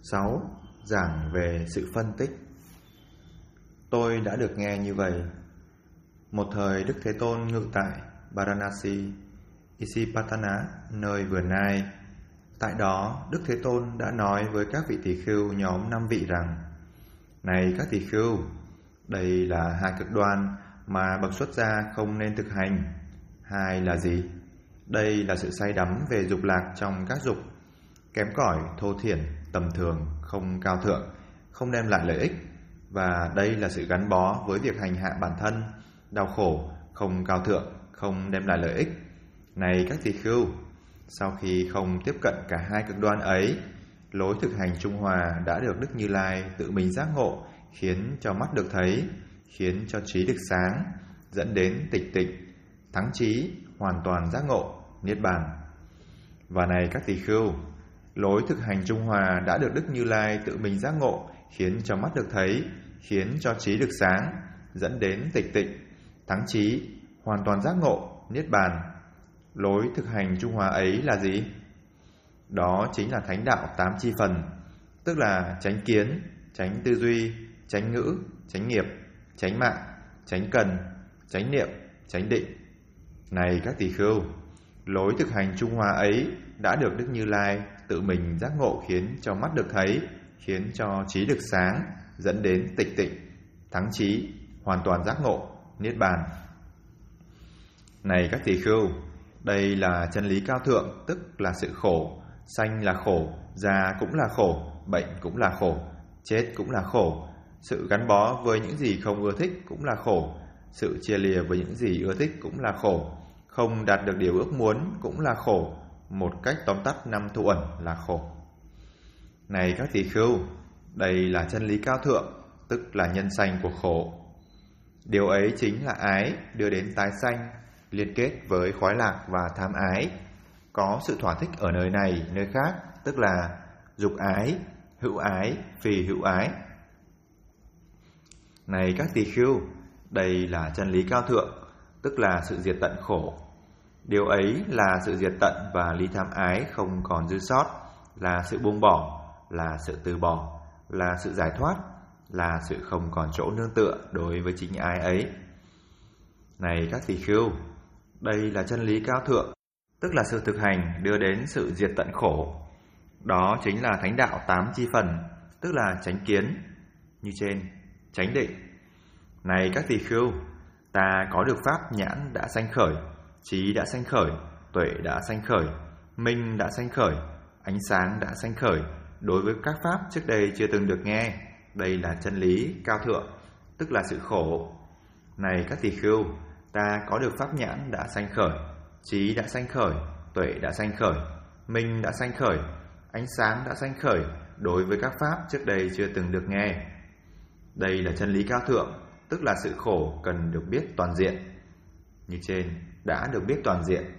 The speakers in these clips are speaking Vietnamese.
6. Giảng về sự phân tích. Tôi đã được nghe như vậy. Một thời Đức Thế Tôn ngự tại Varanasi, Isipatana, nơi vườn Nai. Tại đó, Đức Thế Tôn đã nói với các vị tỳ khưu nhóm 5 vị rằng: Này các tỳ khưu, đây là hai cực đoan mà bậc xuất gia không nên thực hành. Hai là gì? Đây là sự say đắm về dục lạc trong các dục, kém cỏi, thô thiển, tầm thường, không cao thượng, không đem lại lợi ích. Và đây là sự gắn bó với việc hành hạ bản thân, đau khổ, không cao thượng, không đem lại lợi ích. Này các tỳ khưu, sau khi không tiếp cận cả hai cực đoan ấy, lối thực hành trung hòa đã được Đức Như Lai tự mình giác ngộ, khiến cho mắt được thấy, khiến cho trí được sáng, dẫn đến tịch tịnh, thắng trí, hoàn toàn giác ngộ, niết bàn. Và này các tỳ khưu, lối thực hành trung hòa đã được Đức Như Lai tự mình giác ngộ, khiến cho mắt được thấy, khiến cho trí được sáng, dẫn đến tịch tịnh, thắng trí, hoàn toàn giác ngộ, niết bàn. Lối thực hành trung hòa ấy là gì? Đó chính là thánh đạo 8 chi phần, tức là chánh kiến, chánh tư duy, chánh ngữ, chánh nghiệp, chánh mạng, chánh cần, chánh niệm, chánh định. Này các tỳ khưu, lối thực hành trung hòa ấy đã được Đức Như Lai tự mình giác ngộ, khiến cho mắt được thấy, khiến cho trí được sáng, dẫn đến tịch tịnh, thắng trí, hoàn toàn giác ngộ, niết bàn. Này các tỳ khưu, đây là chân lý cao thượng, tức là sự khổ. Sanh là khổ, già cũng là khổ, bệnh cũng là khổ, chết cũng là khổ. Sự gắn bó với những gì không ưa thích cũng là khổ, sự chia lìa với những gì ưa thích cũng là khổ, không đạt được điều ước muốn cũng là khổ. Một cách tóm tắt, 5 thủ ẩn là khổ. Này các tỳ khưu, đây là chân lý cao thượng, tức là nhân sanh của khổ. Điều ấy chính là ái đưa đến tái sanh, liên kết với khoái lạc và tham ái. Có sự thỏa thích ở nơi này, nơi khác, tức là dục ái, hữu ái, phi hữu ái. Này các tỳ khưu, đây là chân lý cao thượng, tức là sự diệt tận khổ. Điều ấy là sự diệt tận và ly tham ái không còn dư sót, là sự buông bỏ, là sự từ bỏ, là sự giải thoát, là sự không còn chỗ nương tựa đối với chính ái ấy. Này các tỳ khưu, đây là chân lý cao thượng, tức là sự thực hành đưa đến sự diệt tận khổ. Đó chính là thánh đạo 8 chi phần, tức là chánh kiến như trên, chánh định. Này các tỳ khưu, ta có được pháp nhãn đã sanh khởi, trí đã sanh khởi, tuệ đã sanh khởi, minh đã sanh khởi, ánh sáng đã sanh khởi, đối với các pháp trước đây chưa từng được nghe. Đây là chân lý cao thượng, tức là sự khổ. Này các tỳ khưu, ta có được pháp nhãn đã sanh khởi, trí đã sanh khởi, tuệ đã sanh khởi, minh đã sanh khởi, ánh sáng đã sanh khởi, đối với các pháp trước đây chưa từng được nghe. Đây là chân lý cao thượng, tức là sự khổ cần được biết toàn diện. Như trên, đã được biết toàn diện.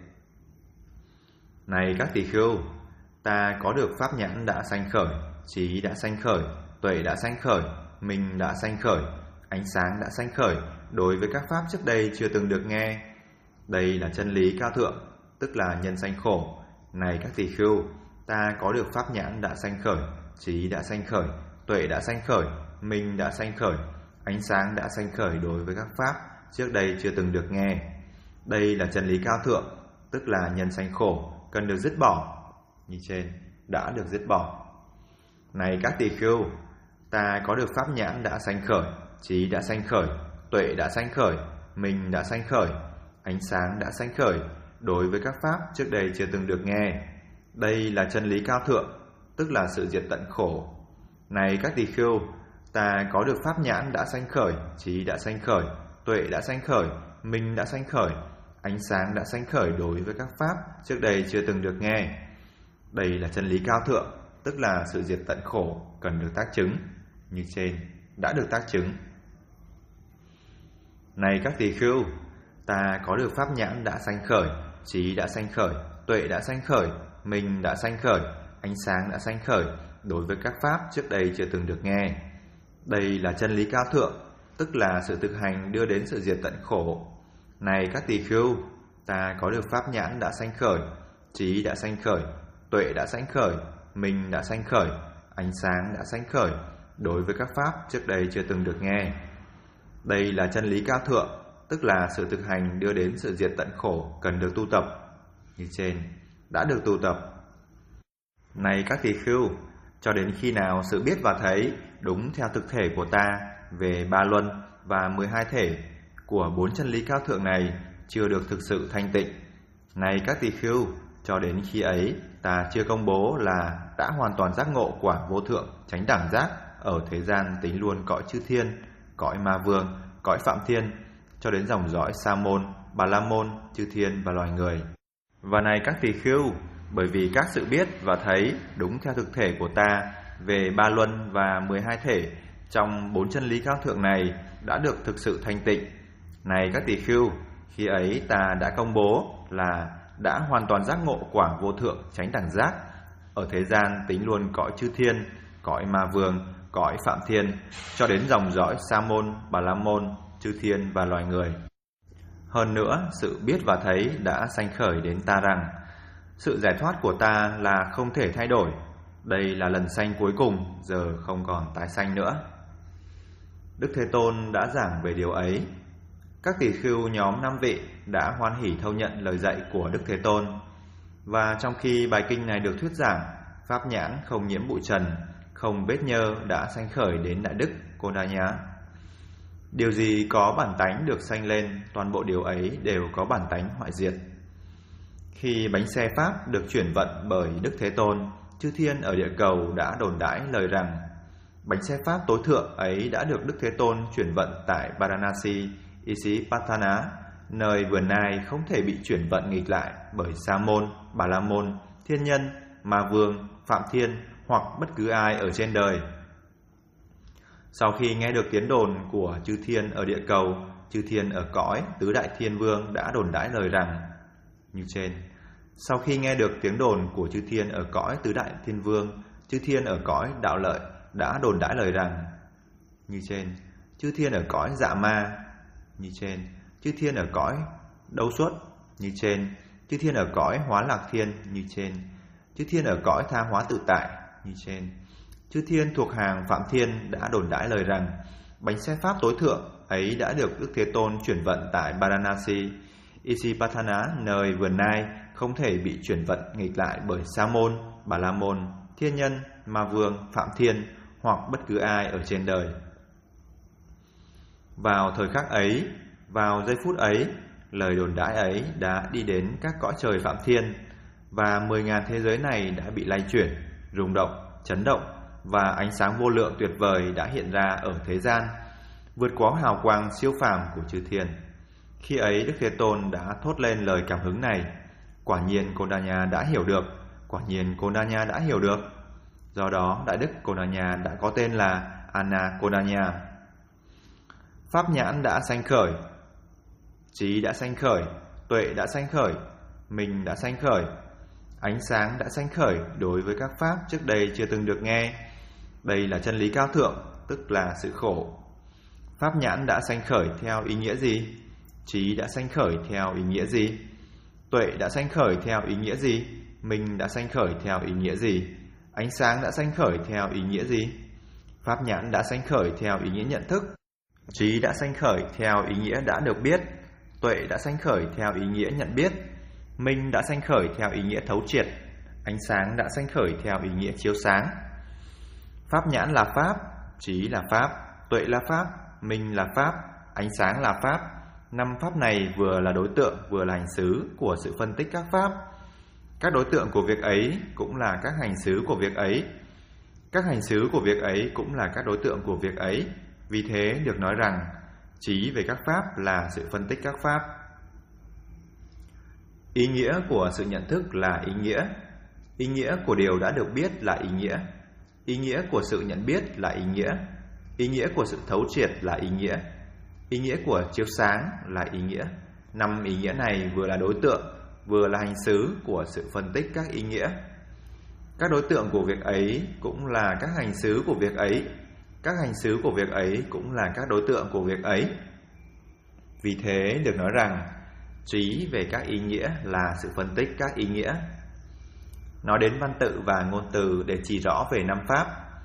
Này các tỳ khưu, ta có được pháp nhãn đã sanh khởi, trí đã sanh khởi, tuệ đã sanh khởi, minh đã sanh khởi, ánh sáng đã sanh khởi, đối với các pháp trước đây chưa từng được nghe. Đây là chân lý cao thượng, tức là nhân sanh khổ. Này các tỳ khưu, ta có được pháp nhãn đã sanh khởi, trí đã sanh khởi, tuệ đã sanh khởi, minh đã sanh khởi, ánh sáng đã sanh khởi, đối với các pháp trước đây chưa từng được nghe. Đây là chân lý cao thượng, tức là nhân sanh khổ cần được dứt bỏ. Như trên, đã được dứt bỏ. Này các tỳ khưu, ta có được pháp nhãn đã sanh khởi, trí đã sanh khởi, tuệ đã sanh khởi, minh đã sanh khởi, ánh sáng đã sanh khởi, đối với các pháp trước đây chưa từng được nghe. Đây là chân lý cao thượng, tức là sự diệt tận khổ. Này các tỳ khưu, ta có được pháp nhãn đã sanh khởi, trí đã sanh khởi, tuệ đã sanh khởi, minh đã sanh khởi, ánh sáng đã sanh khởi, đối với các pháp trước đây chưa từng được nghe. Đây là chân lý cao thượng, tức là sự diệt tận khổ cần được tác chứng. Như trên, đã được tác chứng. Này các tỳ khưu, ta có được pháp nhãn đã sanh khởi, trí đã sanh khởi, tuệ đã sanh khởi, minh đã sanh khởi, ánh sáng đã sanh khởi, đối với các pháp trước đây chưa từng được nghe. Đây là chân lý cao thượng, tức là sự thực hành đưa đến sự diệt tận khổ. Này các tỳ khưu, ta có được pháp nhãn đã sanh khởi, trí đã sanh khởi, tuệ đã sanh khởi, minh đã sanh khởi, ánh sáng đã sánh khởi đối với các pháp trước đây chưa từng được nghe. Đây là chân lý cao thượng, tức là sự thực hành đưa đến sự diệt tận khổ cần được tu tập. Như trên, đã được tu tập. Này các tỳ khưu, cho đến khi nào sự biết và thấy đúng theo thực thể của ta về ba luân và 12 thể của 4 chân lý cao thượng này chưa được thực sự thanh tịnh. Này các tỳ khưu, cho đến khi ấy ta chưa công bố là đã hoàn toàn giác ngộ quả vô thượng chánh đẳng giác ở thế gian tính luôn cõi chư thiên, cõi ma vương, cõi phạm thiên, cho đến dòng dõi sa môn, bà la môn, chư thiên và loài người. Và này các tỳ khưu, bởi vì các sự biết và thấy đúng theo thực thể của ta về ba luân và 12 thể trong 4 chân lý cao thượng này đã được thực sự thanh tịnh. Này các tỳ khưu, khi ấy ta đã công bố là đã hoàn toàn giác ngộ quả vô thượng chánh đẳng giác ở thế gian tính luôn cõi chư thiên, cõi ma vương, cõi phạm thiên, cho đến dòng dõi sa môn, bà la môn, chư thiên và loài người. Hơn nữa, sự biết và thấy đã sanh khởi đến ta rằng sự giải thoát của ta là không thể thay đổi. Đây là lần sanh cuối cùng, giờ không còn tái sanh nữa. Đức Thế Tôn đã giảng về điều ấy. Các tỳ khưu nhóm 5 vị đã hoan hỉ thâu nhận lời dạy của Đức Thế Tôn. Và trong khi bài kinh này được thuyết giảng, pháp nhãn không nhiễm bụi trần, không vết nhơ đã sanh khởi đến Đại Đức Konanya. Điều gì có bản tánh được sanh lên, toàn bộ điều ấy đều có bản tánh hoại diệt. Khi bánh xe Pháp được chuyển vận bởi Đức Thế Tôn, chư thiên ở địa cầu đã đồn đãi lời rằng bánh xe Pháp tối thượng ấy đã được Đức Thế Tôn chuyển vận tại Varanasi, Isipatana, nơi vườn nai không thể bị chuyển vận nghịch lại bởi Sa môn, Bà la môn, thiên nhân, ma vương, phạm thiên hoặc bất cứ ai ở trên đời. Sau khi nghe được tiếng đồn của chư thiên ở địa cầu, chư thiên ở cõi tứ đại thiên vương đã đồn đãi lời rằng như trên. Sau khi nghe được tiếng đồn của chư thiên ở cõi tứ đại thiên vương, chư thiên ở cõi đạo lợi đã đồn đãi lời rằng như trên. Chư thiên ở cõi dạ ma như trên. Chư thiên ở cõi đấu xuất như trên. Chư thiên ở cõi hóa lạc thiên như trên. Chư thiên ở cõi tha hóa tự tại như trên. Chư thiên thuộc hàng phạm thiên đã đồn đãi lời rằng bánh xe Pháp tối thượng ấy đã được Đức Thế Tôn chuyển vận tại Varanasi, Isipatana, nơi vườn nai không thể bị chuyển vận nghịch lại bởi Sa môn, Bà la môn, thiên nhân, ma vương, phạm thiên hoặc bất cứ ai ở trên đời. Vào thời khắc ấy, vào giây phút ấy, lời đồn đãi ấy đã đi đến các cõi trời phạm thiên, và 10.000 thế giới này đã bị lay chuyển, rung động, chấn động, và ánh sáng vô lượng tuyệt vời đã hiện ra ở thế gian, vượt quá hào quang siêu phàm của chư thiên. Khi ấy Đức Thế Tôn đã thốt lên lời cảm hứng này: quả nhiên Konanya đã hiểu được, quả nhiên Konanya đã hiểu được. Do đó Đại Đức Konanya đã có tên là Anna Konanya. Pháp nhãn đã sanh khởi, trí đã sanh khởi, tuệ đã sanh khởi, minh đã sanh khởi, ánh sáng đã sanh khởi đối với các pháp trước đây chưa từng được nghe. Đây là chân lý cao thượng, tức là sự khổ. Pháp nhãn đã sanh khởi theo ý nghĩa gì? Trí đã sanh khởi theo ý nghĩa gì? Tuệ đã sanh khởi theo ý nghĩa gì? Minh đã sanh khởi theo ý nghĩa gì? Ánh sáng đã sanh khởi theo ý nghĩa gì? Pháp nhãn đã sanh khởi theo ý nghĩa nhận thức. Trí đã sanh khởi theo ý nghĩa đã được biết. Tuệ đã sanh khởi theo ý nghĩa nhận biết. Minh đã sanh khởi theo ý nghĩa thấu triệt. Ánh sáng đã sanh khởi theo ý nghĩa chiếu sáng. Pháp nhãn là pháp, trí là pháp, tuệ là pháp, minh là pháp, ánh sáng là pháp. 5 pháp này vừa là đối tượng vừa là hành xứ của sự phân tích các pháp. Các đối tượng của việc ấy cũng là các hành xứ của việc ấy. Các hành xứ của việc ấy cũng là các đối tượng của việc ấy. Vì thế được nói rằng trí về các pháp là sự phân tích các pháp. Ý nghĩa của sự nhận thức là ý nghĩa. Ý nghĩa của điều đã được biết là ý nghĩa. Ý nghĩa của sự nhận biết là ý nghĩa. Ý nghĩa của sự thấu triệt là ý nghĩa. Ý nghĩa của chiếu sáng là ý nghĩa. 5 ý nghĩa này vừa là đối tượng, vừa là hành xứ của sự phân tích các ý nghĩa. Các đối tượng của việc ấy cũng là các hành xứ của việc ấy. Các hành xứ của việc ấy cũng là các đối tượng của việc ấy. Vì thế được nói rằng trí về các ý nghĩa là sự phân tích các ý nghĩa. Nói đến văn tự và ngôn từ để chỉ rõ về 5 pháp,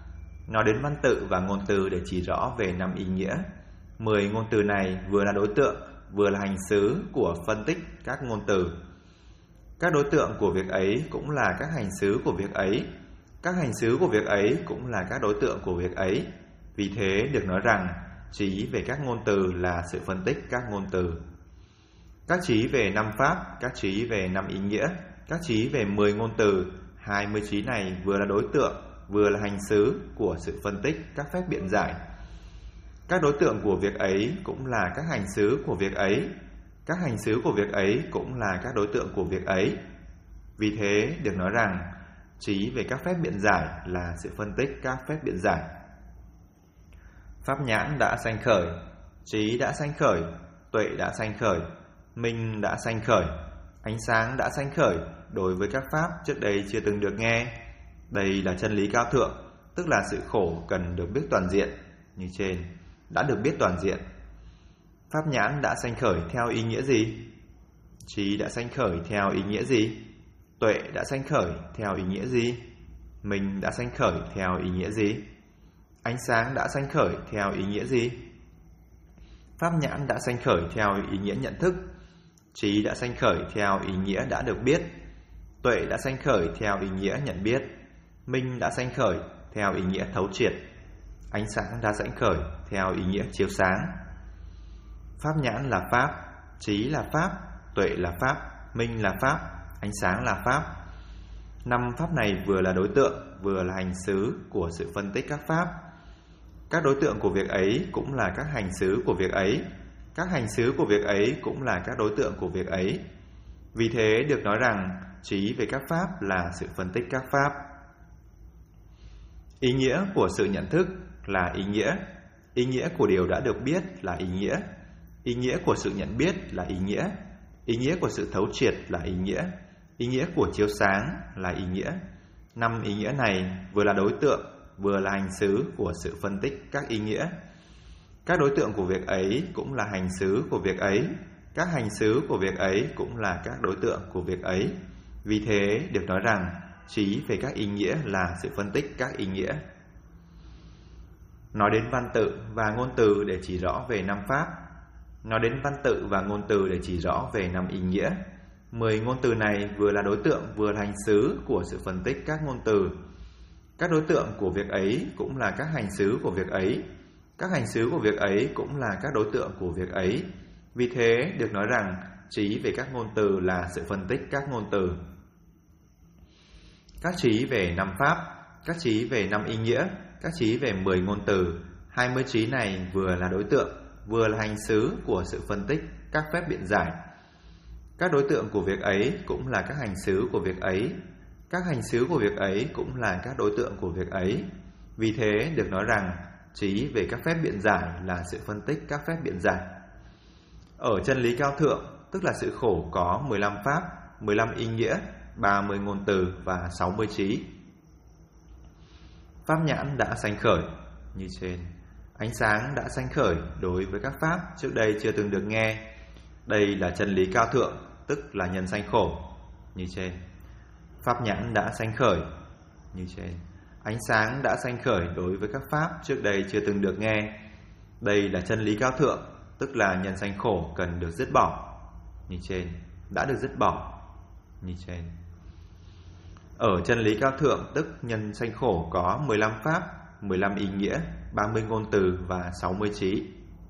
Nói đến văn tự và ngôn từ để chỉ rõ về 5 ý nghĩa. 10 ngôn từ này vừa là đối tượng, vừa là hành xứ của phân tích các ngôn từ. Các đối tượng của việc ấy cũng là các hành xứ của việc ấy. Các hành xứ của việc ấy cũng là các đối tượng của việc ấy. Vì thế được nói rằng trí về các ngôn từ là sự phân tích các ngôn từ. Các trí về 5 pháp, các trí về 5 ý nghĩa, các trí về 10 ngôn từ, 20 trí này vừa là đối tượng, vừa là hành xứ của sự phân tích các phép biện giải. Các đối tượng của việc ấy cũng là các hành xứ của việc ấy. Các hành xứ của việc ấy cũng là các đối tượng của việc ấy. Vì thế được nói rằng trí về các phép biện giải là sự phân tích các phép biện giải. Pháp nhãn đã sanh khởi, trí đã sanh khởi, tuệ đã sanh khởi, minh đã sanh khởi, ánh sáng đã sanh khởi đối với các pháp trước đây chưa từng được nghe. Đây là chân lý cao thượng, tức là sự khổ cần được biết toàn diện. Như trên, đã được biết toàn diện. Pháp nhãn đã sanh khởi theo ý nghĩa gì? Trí đã sanh khởi theo ý nghĩa gì? Tuệ đã sanh khởi theo ý nghĩa gì? Minh đã sanh khởi theo ý nghĩa gì? Ánh sáng đã sanh khởi theo ý nghĩa gì? Pháp nhãn đã sanh khởi theo ý nghĩa nhận thức. Trí đã sanh khởi theo ý nghĩa đã được biết. Tuệ đã sanh khởi theo ý nghĩa nhận biết. Minh đã sanh khởi theo ý nghĩa thấu triệt. Ánh sáng đã sanh khởi theo ý nghĩa chiếu sáng. Pháp nhãn là pháp, trí là pháp, tuệ là pháp, minh là pháp, ánh sáng là pháp. 5 pháp này vừa là đối tượng, vừa là hành xứ của sự phân tích các pháp. Các đối tượng của việc ấy cũng là các hành xứ của việc ấy. Các hành xứ của việc ấy cũng là các đối tượng của việc ấy. Vì thế được nói rằng trí về các pháp là sự phân tích các pháp. Ý nghĩa của sự nhận thức là ý nghĩa. Ý nghĩa của điều đã được biết là ý nghĩa. Ý nghĩa của sự nhận biết là ý nghĩa. Ý nghĩa của sự thấu triệt là ý nghĩa. Ý nghĩa của chiếu sáng là ý nghĩa. 5 ý nghĩa này vừa là đối tượng, vừa là hành xứ của sự phân tích các ý nghĩa. Các đối tượng của việc ấy cũng là hành xứ của việc ấy. Các hành xứ của việc ấy cũng là các đối tượng của việc ấy. Vì thế được nói rằng trí về các ý nghĩa là sự phân tích các ý nghĩa. Nói đến văn tự và ngôn từ để chỉ rõ về 5 pháp. Nói đến văn tự và ngôn từ để chỉ rõ về 5 ý nghĩa. 10 ngôn từ này vừa là đối tượng, vừa là hành xứ của sự phân tích các ngôn từ. Các đối tượng của việc ấy cũng là các hành xứ của việc ấy. Các hành xứ của việc ấy cũng là các đối tượng của việc ấy. Vì thế được nói rằng trí về các ngôn từ là sự phân tích các ngôn từ. Các trí về 5 pháp, các trí về 5 ý nghĩa, các trí về 10 ngôn từ. 20 trí này vừa là đối tượng, vừa là hành xứ của sự phân tích các phép biện giải. Các đối tượng của việc ấy cũng là các hành xứ của việc ấy. Các hành xứ của việc ấy cũng là các đối tượng của việc ấy. Vì thế được nói rằng trí về các phép biện giải là sự phân tích các phép biện giải. Ở chân lý cao thượng, tức là sự khổ có 15 pháp, 15 ý nghĩa, 30 ngôn từ và 60 trí. Pháp nhãn đã sanh khởi như trên. Ánh sáng đã sanh khởi đối với các pháp trước đây chưa từng được nghe. Đây là chân lý cao thượng, tức là nhân sanh khổ như trên. Pháp nhãn đã sanh khởi như trên. Ánh sáng đã sanh khởi đối với các pháp trước đây chưa từng được nghe. Đây là chân lý cao thượng, tức là nhân sanh khổ cần được dứt bỏ như trên. Đã được dứt bỏ như trên. Ở chân lý cao thượng, tức nhân sanh khổ có 15 pháp, 15 ý nghĩa, 30 ngôn từ và 60 trí.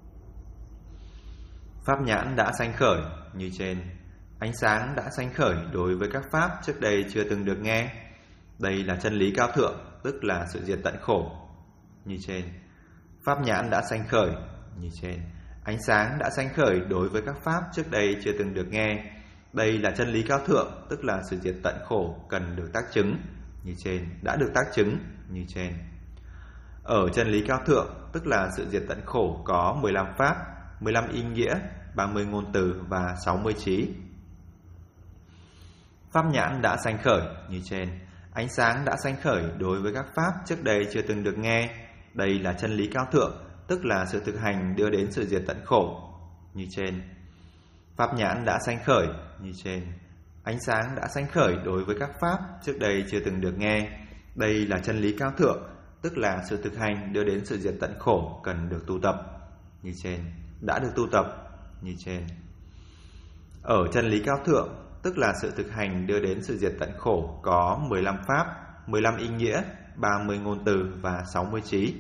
Pháp nhãn đã sanh khởi như trên. Ánh sáng đã sanh khởi đối với các pháp trước đây chưa từng được nghe. Đây là chân lý cao thượng, tức là sự diệt tận khổ như trên. Pháp nhãn đã sanh khởi như trên. Ánh sáng đã sanh khởi đối với các pháp trước đây chưa từng được nghe. Đây là chân lý cao thượng, tức là sự diệt tận khổ cần được tác chứng như trên. Đã được tác chứng như trên. Ở chân lý cao thượng, tức là sự diệt tận khổ có 15 pháp, 15 ý nghĩa, 30 ngôn từ và 60 trí. Pháp nhãn đã sanh khởi như trên. Ánh sáng đã sanh khởi đối với các pháp trước đây chưa từng được nghe. Đây là chân lý cao thượng, tức là sự thực hành đưa đến sự diệt tận khổ như trên. Pháp nhãn đã sanh khởi như trên. Ánh sáng đã sanh khởi đối với các pháp trước đây chưa từng được nghe. Đây là chân lý cao thượng, tức là sự thực hành đưa đến sự diệt tận khổ cần được tu tập như trên, đã được tu tập như trên. Ở chân lý cao thượng, tức là sự thực hành đưa đến sự diệt tận khổ, có 15 pháp, 15 ý nghĩa, 30 ngôn từ và 60 trí.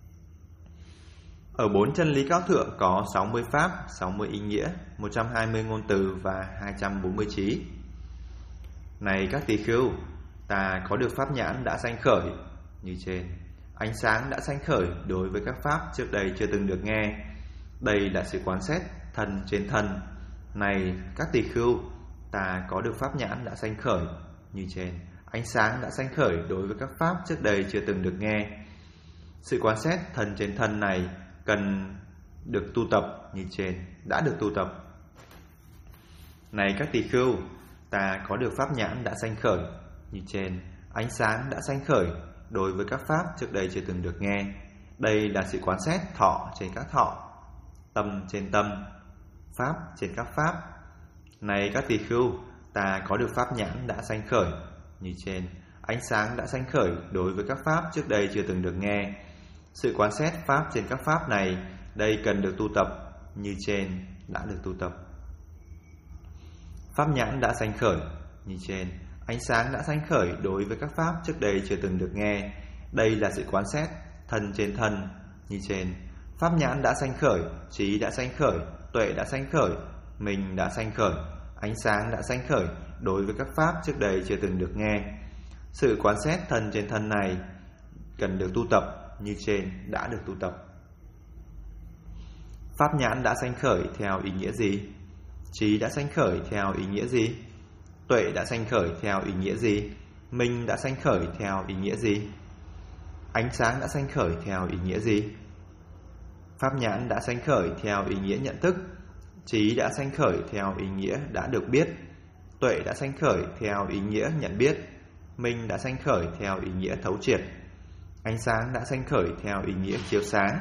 Ở 4 chân lý cao thượng có 60 pháp, 60 ý nghĩa, 120 ngôn từ và 240 trí. Này các tỳ khưu, ta có được pháp nhãn đã sanh khởi như trên, ánh sáng đã sanh khởi đối với các pháp trước đây chưa từng được nghe. Đây là sự quán xét thân trên thân. Này các tỳ khưu, ta có được pháp nhãn đã sanh khởi như trên, ánh sáng đã sanh khởi đối với các pháp trước đây chưa từng được nghe. Sự quán xét thân trên thân này cần được tu tập như trên, đã được tu tập. Này các tỳ khưu, ta có được pháp nhãn đã sanh khởi như trên, ánh sáng đã sanh khởi đối với các pháp trước đây chưa từng được nghe. Đây là sự quán xét thọ trên các thọ, tâm trên tâm, pháp trên các pháp. Này các tỳ khưu, ta có được pháp nhãn đã sanh khởi như trên, ánh sáng đã sanh khởi đối với các pháp trước đây chưa từng được nghe. Sự quán xét pháp trên các pháp này, đây cần được tu tập như trên, đã được tu tập. Pháp nhãn đã sanh khởi như trên, ánh sáng đã sanh khởi đối với các pháp trước đây chưa từng được nghe. Đây là sự quán xét thân trên thân như trên. Pháp nhãn đã sanh khởi, trí đã sanh khởi, tuệ đã sanh khởi, mình đã sanh khởi, ánh sáng đã sanh khởi đối với các pháp trước đây chưa từng được nghe. Sự quán xét thân trên thân này cần được tu tập như trên, đã được tu tập. Pháp nhãn đã sanh khởi theo ý nghĩa gì? Trí đã sanh khởi theo ý nghĩa gì? Tuệ đã sanh khởi theo ý nghĩa gì? Minh đã sanh khởi theo ý nghĩa gì? Ánh sáng đã sanh khởi theo ý nghĩa gì? Pháp nhãn đã sanh khởi theo ý nghĩa nhận thức. Trí đã sanh khởi theo ý nghĩa đã được biết. Tuệ đã sanh khởi theo ý nghĩa nhận biết. Minh đã sanh khởi theo ý nghĩa thấu triệt. Ánh sáng đã sanh khởi theo ý nghĩa chiếu sáng.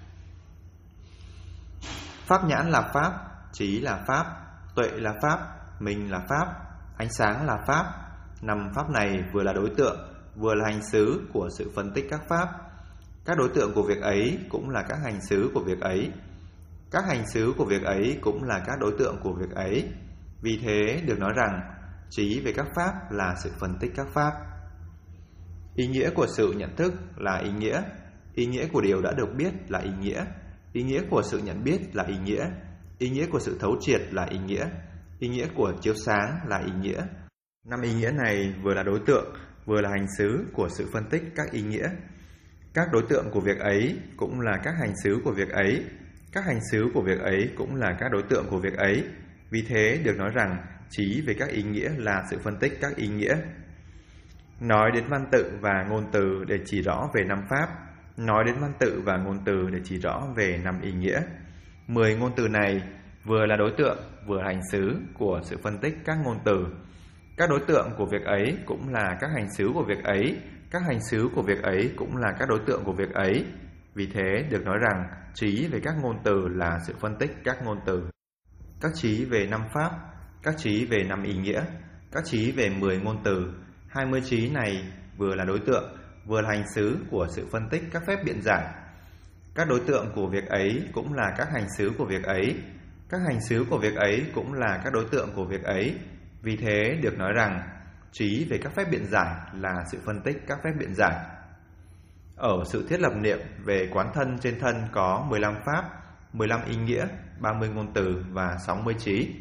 Pháp nhãn là pháp, trí là pháp, tuệ là pháp, minh là pháp, ánh sáng là pháp. 5 pháp này vừa là đối tượng, vừa là hành xứ của sự phân tích các pháp. Các đối tượng của việc ấy cũng là các hành xứ của việc ấy. Các hành xứ của việc ấy cũng là các đối tượng của việc ấy. Vì thế được nói rằng trí về các pháp là sự phân tích các pháp. Ý nghĩa của sự nhận thức là ý nghĩa. Ý nghĩa của điều đã được biết là ý nghĩa. Ý nghĩa của sự nhận biết là ý nghĩa. Ý nghĩa của sự thấu triệt là ý nghĩa. Ý nghĩa của chiếu sáng là ý nghĩa. 5 ý nghĩa này vừa là đối tượng, vừa là hành xứ của sự phân tích các ý nghĩa. Các đối tượng của việc ấy cũng là các hành xứ của việc ấy. Các hành xứ của việc ấy cũng là các đối tượng của việc ấy. Vì thế được nói rằng trí về các ý nghĩa là sự phân tích các ý nghĩa. Nói đến văn tự và ngôn từ để chỉ rõ về 5 pháp. Nói đến văn tự và ngôn từ để chỉ rõ về 5 ý nghĩa. 10 ngôn từ này vừa là đối tượng, vừa là hành xứ của sự phân tích các ngôn từ. Các đối tượng của việc ấy cũng là các hành xứ của việc ấy. Các hành xứ của việc ấy cũng là các đối tượng của việc ấy. Vì thế được nói rằng trí về các ngôn từ là sự phân tích các ngôn từ. Các trí về 5 pháp, các trí về 5 ý nghĩa, các trí về 10 ngôn từ. 20 trí này vừa là đối tượng, vừa là hành xứ của sự phân tích các phép biện giải. Các đối tượng của việc ấy cũng là các hành xứ của việc ấy. Các hành xứ của việc ấy cũng là các đối tượng của việc ấy. Vì thế được nói rằng trí về các phép biện giải là sự phân tích các phép biện giải. Ở sự thiết lập niệm về quán thân trên thân có 15 pháp, 15 ý nghĩa, 30 ngôn từ và 60 trí.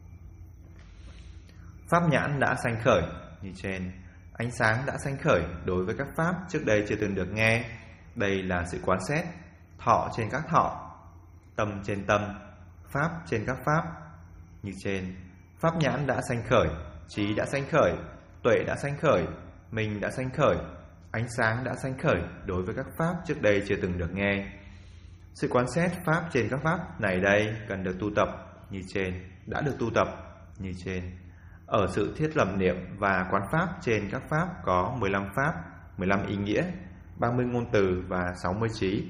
Pháp nhãn đã sanh khởi như trên. Ánh sáng đã sanh khởi đối với các pháp trước đây chưa từng được nghe. Đây là sự quán xét thọ trên các thọ, tâm trên tâm, pháp trên các pháp như trên. Pháp nhãn đã sanh khởi, trí đã sanh khởi, tuệ đã sanh khởi, minh đã sanh khởi, ánh sáng đã sanh khởi đối với các pháp trước đây chưa từng được nghe. Sự quán xét pháp trên các pháp này đây cần được tu tập như trên, đã được tu tập như trên. Ở sự thiết lập niệm và quán pháp trên các pháp có 15 pháp, 15 ý nghĩa, 30 ngôn từ và 60 trí.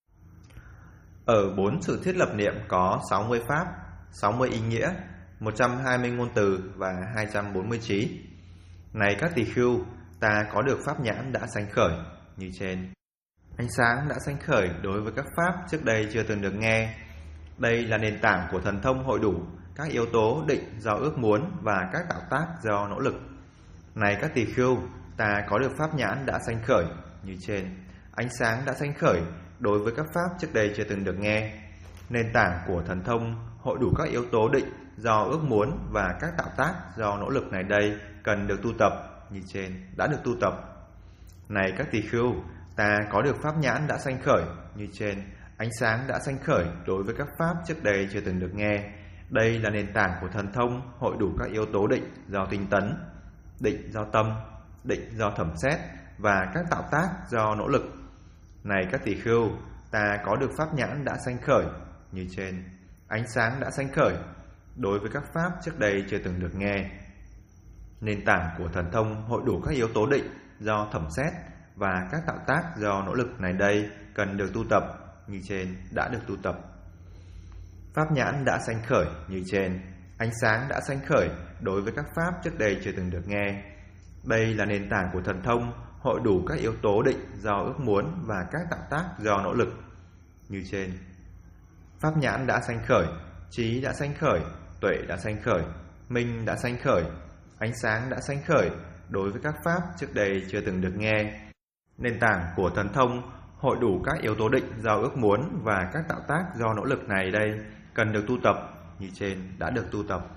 Ở 4 sự thiết lập niệm có 60 pháp, 60 ý nghĩa, 120 ngôn từ và 240 trí. Này các tỳ khưu, ta có được pháp nhãn đã sanh khởi như trên. Ánh sáng đã sanh khởi đối với các pháp trước đây chưa từng được nghe. Đây là nền tảng của thần thông hội đủ các yếu tố định do ước muốn và các tạo tác do nỗ lực. Này các tỳ khưu, ta có được pháp nhãn đã sanh khởi như trên. Ánh sáng đã sanh khởi đối với các pháp trước đây chưa từng được nghe. Nền tảng của thần thông hội đủ các yếu tố định do ước muốn và các tạo tác do nỗ lực này đây cần được tu tập như trên, đã được tu tập. Này các tỳ khưu, ta có được pháp nhãn đã sanh khởi như trên. Ánh sáng đã sanh khởi đối với các pháp trước đây chưa từng được nghe. Đây là nền tảng của thần thông hội đủ các yếu tố định do tinh tấn, định do tâm, định do thẩm xét và các tạo tác do nỗ lực. Này các tỳ khưu, ta có được pháp nhãn đã sanh khởi như trên. Ánh sáng đã sanh khởi đối với các pháp trước đây chưa từng được nghe. Nền tảng của thần thông hội đủ các yếu tố định do thẩm xét và các tạo tác do nỗ lực này đây cần được tu tập như trên, đã được tu tập. Pháp nhãn đã sanh khởi như trên. Ánh sáng đã sanh khởi đối với các pháp trước đây chưa từng được nghe. Đây là nền tảng của thần thông hội đủ các yếu tố định do ước muốn và các tạo tác do nỗ lực như trên. Pháp nhãn đã sanh khởi, trí đã sanh khởi, tuệ đã sanh khởi, minh đã sanh khởi, ánh sáng đã sanh khởi đối với các pháp trước đây chưa từng được nghe. Nền tảng của thần thông hội đủ các yếu tố định do ước muốn và các tạo tác do nỗ lực này đây cần được tu tập như trên, đã được tu tập.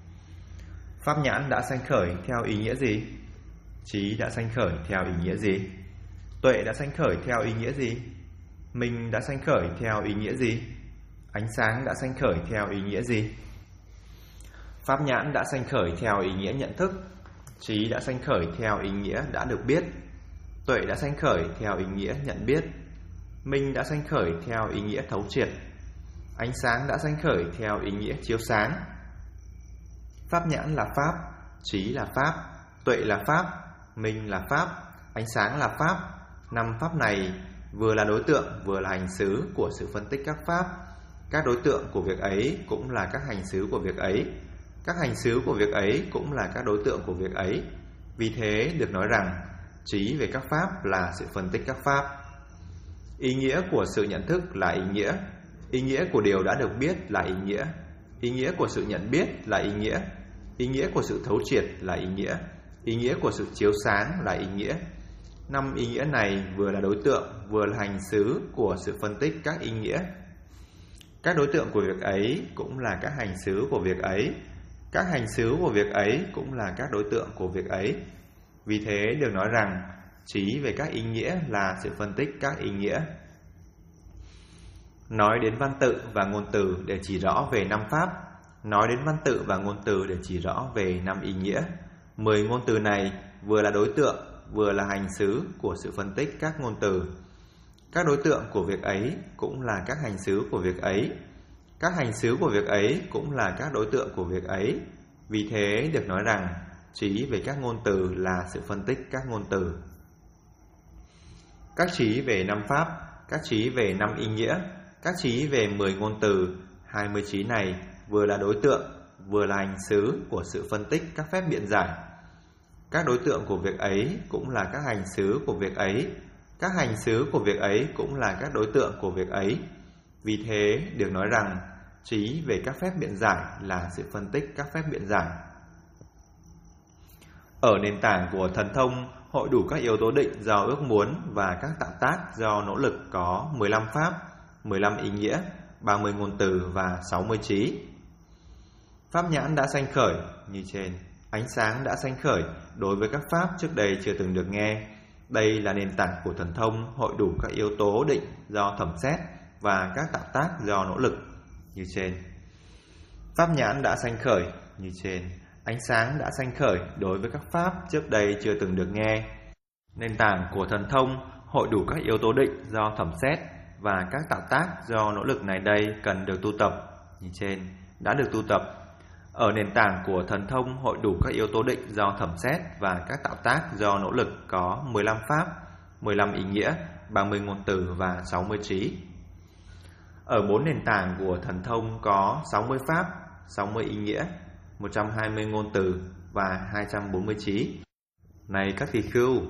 Pháp nhãn đã sanh khởi theo ý nghĩa gì? Trí đã sanh khởi theo ý nghĩa gì? Tuệ đã sanh khởi theo ý nghĩa gì? Minh đã sanh khởi theo ý nghĩa gì? Ánh sáng đã sanh khởi theo ý nghĩa gì? Pháp nhãn đã sanh khởi theo ý nghĩa nhận thức. Trí đã sanh khởi theo ý nghĩa đã được biết. Tuệ đã sanh khởi theo ý nghĩa nhận biết. Minh đã sanh khởi theo ý nghĩa thấu triệt. Ánh sáng đã sanh khởi theo ý nghĩa chiếu sáng. Pháp nhãn là pháp, trí là pháp, tuệ là pháp, minh là pháp, ánh sáng là pháp. Năm pháp này vừa là đối tượng vừa là hành xứ của sự phân tích các pháp. Các đối tượng của việc ấy cũng là các hành xứ của việc ấy. Các hành xứ của việc ấy cũng là các đối tượng của việc ấy. Vì thế được nói rằng trí về các pháp là sự phân tích các pháp. Ý nghĩa của sự nhận thức là ý nghĩa. Ý nghĩa của điều đã được biết là ý nghĩa. Ý nghĩa của sự nhận biết là ý nghĩa. Ý nghĩa của sự thấu triệt là ý nghĩa. Ý nghĩa của sự chiếu sáng là ý nghĩa. Năm ý nghĩa này vừa là đối tượng vừa là hành xứ của sự phân tích các ý nghĩa. Các đối tượng của việc ấy cũng là các hành xứ của việc ấy. Các hành xứ của việc ấy cũng là các đối tượng của việc ấy. Vì thế được nói rằng trí về các ý nghĩa là sự phân tích các ý nghĩa. Nói đến văn tự và ngôn từ để chỉ rõ về năm pháp. Nói đến văn tự và ngôn từ để chỉ rõ về năm ý nghĩa. 10 ngôn từ này vừa là đối tượng vừa là hành xứ của sự phân tích các ngôn từ. Các đối tượng của việc ấy cũng là các hành xứ của việc ấy. Các hành xứ của việc ấy cũng là các đối tượng của việc ấy. Vì thế được nói rằng trí về các ngôn từ là sự phân tích các ngôn từ. Các trí về năm pháp, các trí về năm ý nghĩa, các trí về 10 ngôn từ, 20 trí này vừa là đối tượng vừa là hành xứ của sự phân tích các phép biện giải. Các đối tượng của việc ấy cũng là các hành xứ của việc ấy. Các hành xứ của việc ấy cũng là các đối tượng của việc ấy. Vì thế được nói rằng trí về các phép biện giải là sự phân tích các phép biện giải. Ở nền tảng của thần thông hội đủ các yếu tố định do ước muốn và các tạo tác do nỗ lực có 15 pháp, 15 ý nghĩa, 30 ngôn từ và 60 trí. Pháp nhãn đã sanh khởi như trên. Ánh sáng đã sanh khởi đối với các pháp trước đây chưa từng được nghe. Đây là nền tảng của thần thông hội đủ các yếu tố định do thẩm xét và các tạo tác do nỗ lực như trên. Pháp nhãn đã sanh khởi như trên. Ánh sáng đã sanh khởi đối với các pháp trước đây chưa từng được nghe. Nền tảng của thần thông hội đủ các yếu tố định do thẩm xét và các tạo tác do nỗ lực này đây cần được tu tập như trên, đã được tu tập. Ở nền tảng của thần thông hội đủ các yếu tố định do thẩm xét và các tạo tác do nỗ lực có 15 pháp, 15 ý nghĩa, 30 ngôn từ và 60 trí. Ở 4 nền tảng của thần thông có 60 pháp, 60 ý nghĩa, 120 ngôn từ và 240 trí. Này các tỳ khưu,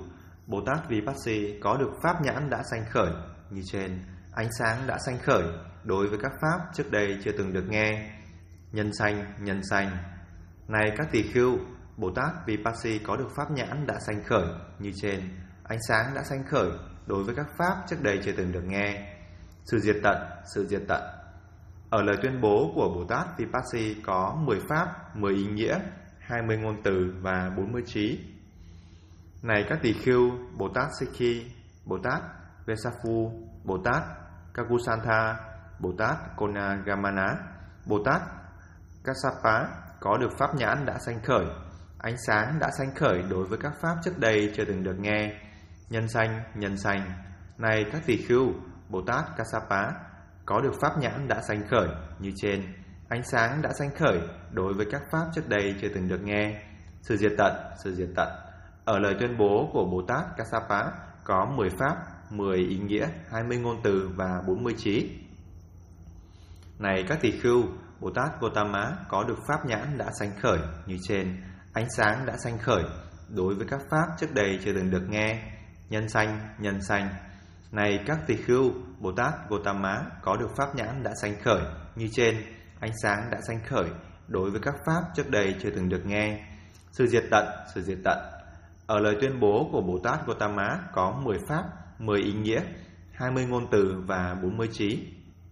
Bồ Tát Vipassi có được pháp nhãn đã sanh khởi như trên. Ánh sáng đã sanh khởi đối với các pháp trước đây chưa từng được nghe. Nhân sanh. Này các tỳ khưu, Bồ Tát Vipassi có được pháp nhãn đã sanh khởi như trên. Ánh sáng đã sanh khởi đối với các pháp trước đây chưa từng được nghe. Sự diệt tận. Ở lời tuyên bố của Bồ Tát Vipassi có 10 pháp, 10 ý nghĩa, 20 ngôn từ và 40 trí. Này các tỳ khưu, Bồ Tát Sikhi, Bồ Tát Vesafu, Bồ Tát Kakusantha, Bồ Tát Konagamana, Bồ Tát Kassapa có được pháp nhãn đã sanh khởi. Ánh sáng đã sanh khởi đối với các pháp trước đây chưa từng được nghe. Nhân sanh. Này các tỳ khưu, Bồ Tát Kassapa có được pháp nhãn đã sanh khởi như trên. Ánh sáng đã sanh khởi đối với các pháp trước đây chưa từng được nghe. Sự diệt tận. Ở lời tuyên bố của Bồ Tát Kassapa có 10 pháp, 10 ý nghĩa, 20 ngôn từ và 40 trí. Này các tỳ khưu, Bồ Tát Gotama có được pháp nhãn đã sanh khởi như trên. Ánh sáng đã sanh khởi đối với các pháp trước đây chưa từng được nghe. Nhân sanh. Này các tỳ khưu, Bồ Tát Gotama có được pháp nhãn đã sanh khởi như trên. Ánh sáng đã sanh khởi đối với các pháp trước đây chưa từng được nghe. Sự diệt tận. Ở lời tuyên bố của Bồ Tát Gotama có 10 pháp, 10 ý nghĩa, 20 ngôn từ và 40 trí.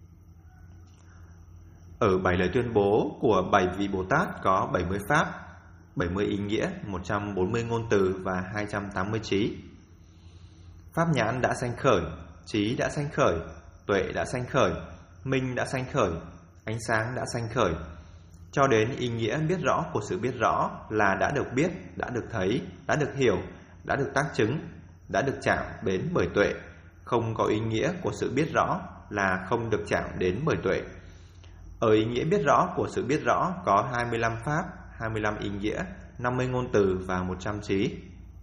Ở 7 lời tuyên bố của 7 vị Bồ Tát có 70 pháp, 70 ý nghĩa, 140 ngôn từ và 280 trí. Pháp nhãn đã sanh khởi, trí đã sanh khởi, tuệ đã sanh khởi, minh đã sanh khởi, ánh sáng đã sanh khởi. Cho đến ý nghĩa biết rõ của sự biết rõ là đã được biết, đã được thấy, đã được hiểu, đã được tác chứng, đã được chạm đến bởi tuệ. Không có ý nghĩa của sự biết rõ là không được chạm đến bởi tuệ. Ở ý nghĩa biết rõ của sự biết rõ có 25 pháp, 25 ý nghĩa, 50 ngôn từ và 100 trí.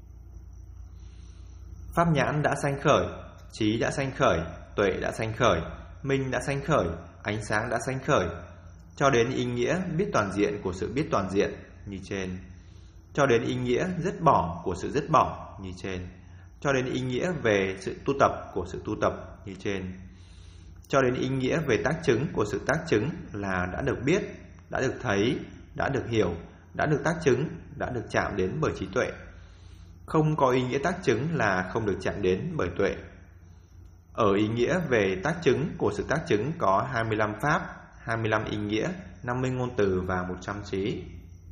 Pháp nhãn đã sanh khởi, trí đã sanh khởi, tuệ đã sanh khởi, minh đã sanh khởi, ánh sáng đã sanh khởi. Cho đến ý nghĩa biết toàn diện của sự biết toàn diện như trên. Cho đến ý nghĩa dứt bỏ của sự dứt bỏ như trên. Cho đến ý nghĩa về sự tu tập của sự tu tập như trên. Cho đến ý nghĩa về tác chứng của sự tác chứng là đã được biết, đã được thấy, đã được hiểu, đã được tác chứng, đã được chạm đến bởi trí tuệ. Không có ý nghĩa tác chứng là không được chạm đến bởi tuệ. Ở ý nghĩa về tác chứng của sự tác chứng có 25 pháp, 25 ý nghĩa, 50 ngôn từ và 100 trí.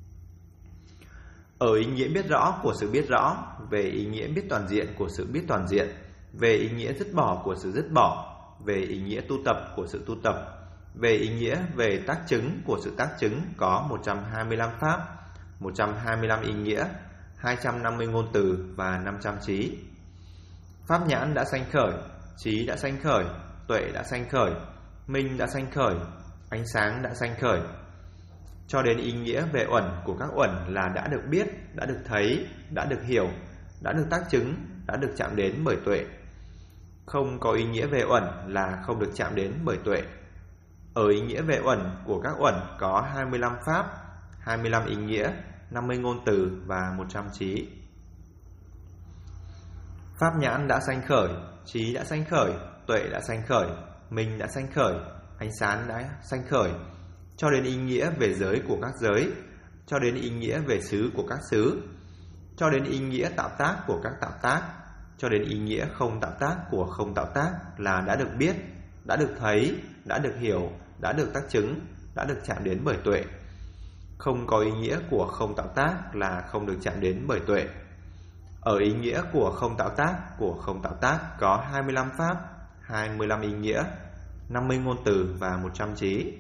Ở ý nghĩa biết rõ của sự biết rõ, về ý nghĩa biết toàn diện của sự biết toàn diện, về ý nghĩa dứt bỏ của sự dứt bỏ, về ý nghĩa tu tập của sự tu tập, về ý nghĩa về tác chứng của sự tác chứng có 125 pháp, 125 ý nghĩa, 250 ngôn từ và 500 trí. Pháp nhãn đã sanh khởi, trí đã sanh khởi, tuệ đã sanh khởi, minh đã sanh khởi, ánh sáng đã sanh khởi. Cho đến ý nghĩa về uẩn của các uẩn là đã được biết, đã được thấy, đã được hiểu, đã được tác chứng, đã được chạm đến bởi tuệ. Không có ý nghĩa về uẩn là không được chạm đến bởi tuệ. Ở ý nghĩa về uẩn của các uẩn có 25 pháp, 25 ý nghĩa, 50 ngôn từ và 100 trí. Pháp nhãn đã sanh khởi, trí đã sanh khởi, tuệ đã sanh khởi, minh đã sanh khởi, ánh sáng đã sanh khởi. Cho đến ý nghĩa về giới của các giới, cho đến ý nghĩa về xứ của các xứ, cho đến ý nghĩa tạo tác của các tạo tác, cho đến ý nghĩa không tạo tác của không tạo tác là đã được biết, đã được thấy, đã được hiểu, đã được tác chứng, đã được chạm đến bởi tuệ. Không có ý nghĩa của không tạo tác là không được chạm đến bởi tuệ. Ở ý nghĩa của không tạo tác có 25 pháp, 25 ý nghĩa, 50 ngôn từ và 100 trí.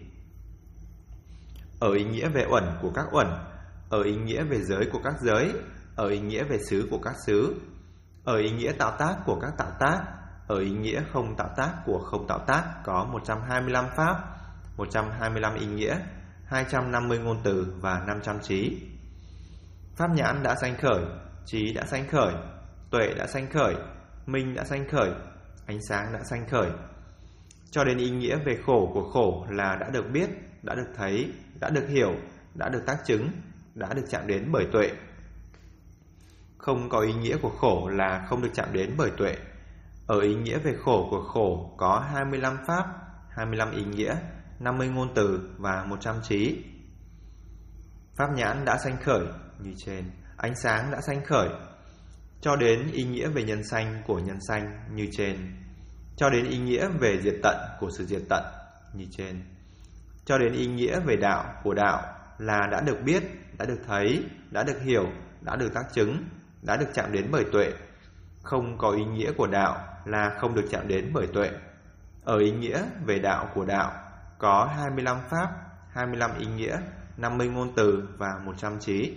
Ở ý nghĩa về uẩn của các uẩn, ở ý nghĩa về giới của các giới, ở ý nghĩa về xứ của các xứ, ở ý nghĩa tạo tác của các tạo tác, ở ý nghĩa không tạo tác của không tạo tác có 125 pháp, 125 ý nghĩa, 250 ngôn từ và 500 trí. Pháp nhãn đã sanh khởi, trí đã sanh khởi, tuệ đã sanh khởi, minh đã sanh khởi, ánh sáng đã sanh khởi. Cho đến ý nghĩa về khổ của khổ là đã được biết, đã được thấy, đã được hiểu, đã được tác chứng, đã được chạm đến bởi tuệ. Không có ý nghĩa của khổ là không được chạm đến bởi tuệ. Ở ý nghĩa về khổ của khổ có 25 pháp, 25 ý nghĩa, 50 ngôn từ và 100 trí. Pháp nhãn đã sanh khởi như trên, ánh sáng đã sanh khởi, cho đến ý nghĩa về nhân sanh của nhân sanh như trên, cho đến ý nghĩa về diệt tận của sự diệt tận như trên, cho đến ý nghĩa về đạo của đạo là đã được biết, đã được thấy, đã được hiểu, đã được tác chứng, đã được chạm đến bởi tuệ. Không có ý nghĩa của đạo là không được chạm đến bởi tuệ. Ở ý nghĩa về đạo của đạo có 25 pháp, 25 ý nghĩa, 50 ngôn từ và 100 trí.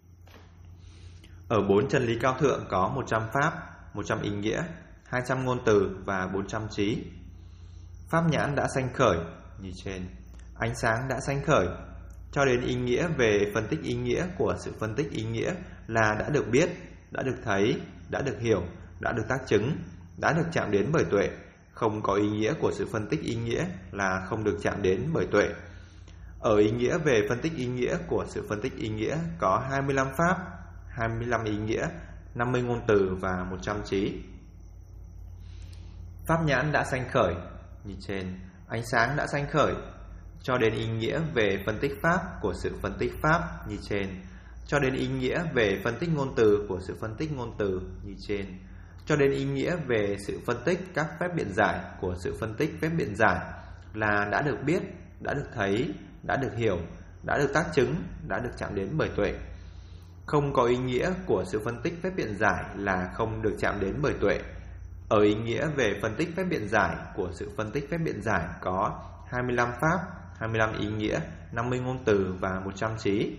Ở 4 chân lý cao thượng có 100 pháp, 100 ý nghĩa, 200 ngôn từ và 400 trí. Pháp nhãn đã sanh khởi như trên, ánh sáng đã sanh khởi, cho đến ý nghĩa về phân tích ý nghĩa của sự phân tích ý nghĩa là đã được biết, đã được thấy, đã được hiểu, đã được tác chứng, đã được chạm đến bởi tuệ. Không có ý nghĩa của sự phân tích ý nghĩa là không được chạm đến bởi tuệ. Ở ý nghĩa về phân tích ý nghĩa của sự phân tích ý nghĩa có 25 pháp, 25 ý nghĩa, 50 ngôn từ và 100 trí. Pháp nhãn đã sanh khởi như trên, ánh sáng đã sanh khởi, cho đến ý nghĩa về phân tích pháp của sự phân tích pháp như trên, cho đến ý nghĩa về phân tích ngôn từ của sự phân tích ngôn từ như trên, cho đến ý nghĩa về sự phân tích các phép biện giải của sự phân tích phép biện giải là đã được biết, đã được thấy, đã được hiểu, đã được tác chứng, đã được chạm đến bởi tuệ. Không có ý nghĩa của sự phân tích phép biện giải là không được chạm đến bởi tuệ. Ở ý nghĩa về phân tích phép biện giải của sự phân tích phép biện giải có 25 pháp, 25 ý nghĩa, 50 ngôn từ và 100 trí.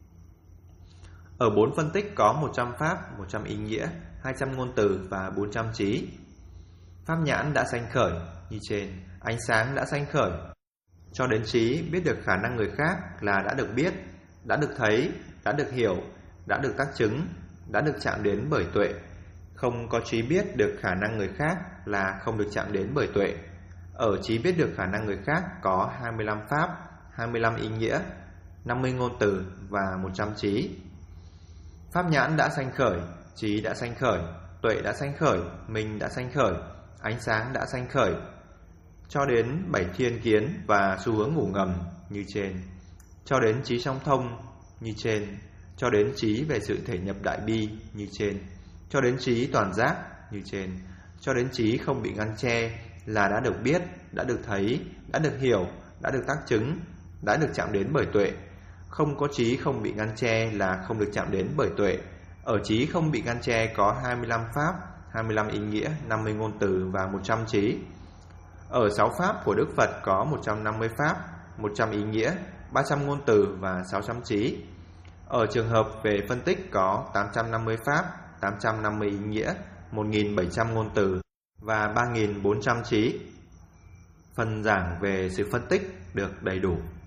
Ở 4 phân tích có 100 pháp, 100 ý nghĩa, 200 ngôn từ và 400 trí. Pháp nhãn đã sanh khởi như trên, ánh sáng đã sanh khởi, cho đến trí biết được khả năng người khác là đã được biết, đã được thấy, đã được hiểu, đã được tác chứng, đã được chạm đến bởi tuệ. Không có trí biết được khả năng người khác là không được chạm đến bởi tuệ. Ở trí biết được khả năng người khác có 25 pháp, 25 ý nghĩa, 50 ngôn từ và 100 trí. Pháp nhãn đã sanh khởi, trí đã sanh khởi, tuệ đã sanh khởi, minh đã sanh khởi, ánh sáng đã sanh khởi, cho đến 7 thiên kiến và xu hướng ngủ ngầm như trên, cho đến trí song thông như trên, cho đến trí về sự thể nhập đại bi như trên, cho đến trí toàn giác như trên, cho đến trí không bị ngăn che là đã được biết, đã được thấy, đã được hiểu, đã được tác chứng, đã được chạm đến bởi tuệ. Không có trí không bị ngăn che là không được chạm đến bởi tuệ. Ở trí không bị ngăn che có 25 pháp, 25 ý nghĩa, 50 ngôn từ và 100 trí. Ở 6 pháp của Đức Phật có 150 pháp, 100 ý nghĩa, 300 ngôn từ và 600 trí. Ở trường hợp về phân tích có 850 pháp, 850 ý nghĩa, 1.700 ngôn từ và 3.400 trí. Phần giảng về sự phân tích được đầy đủ.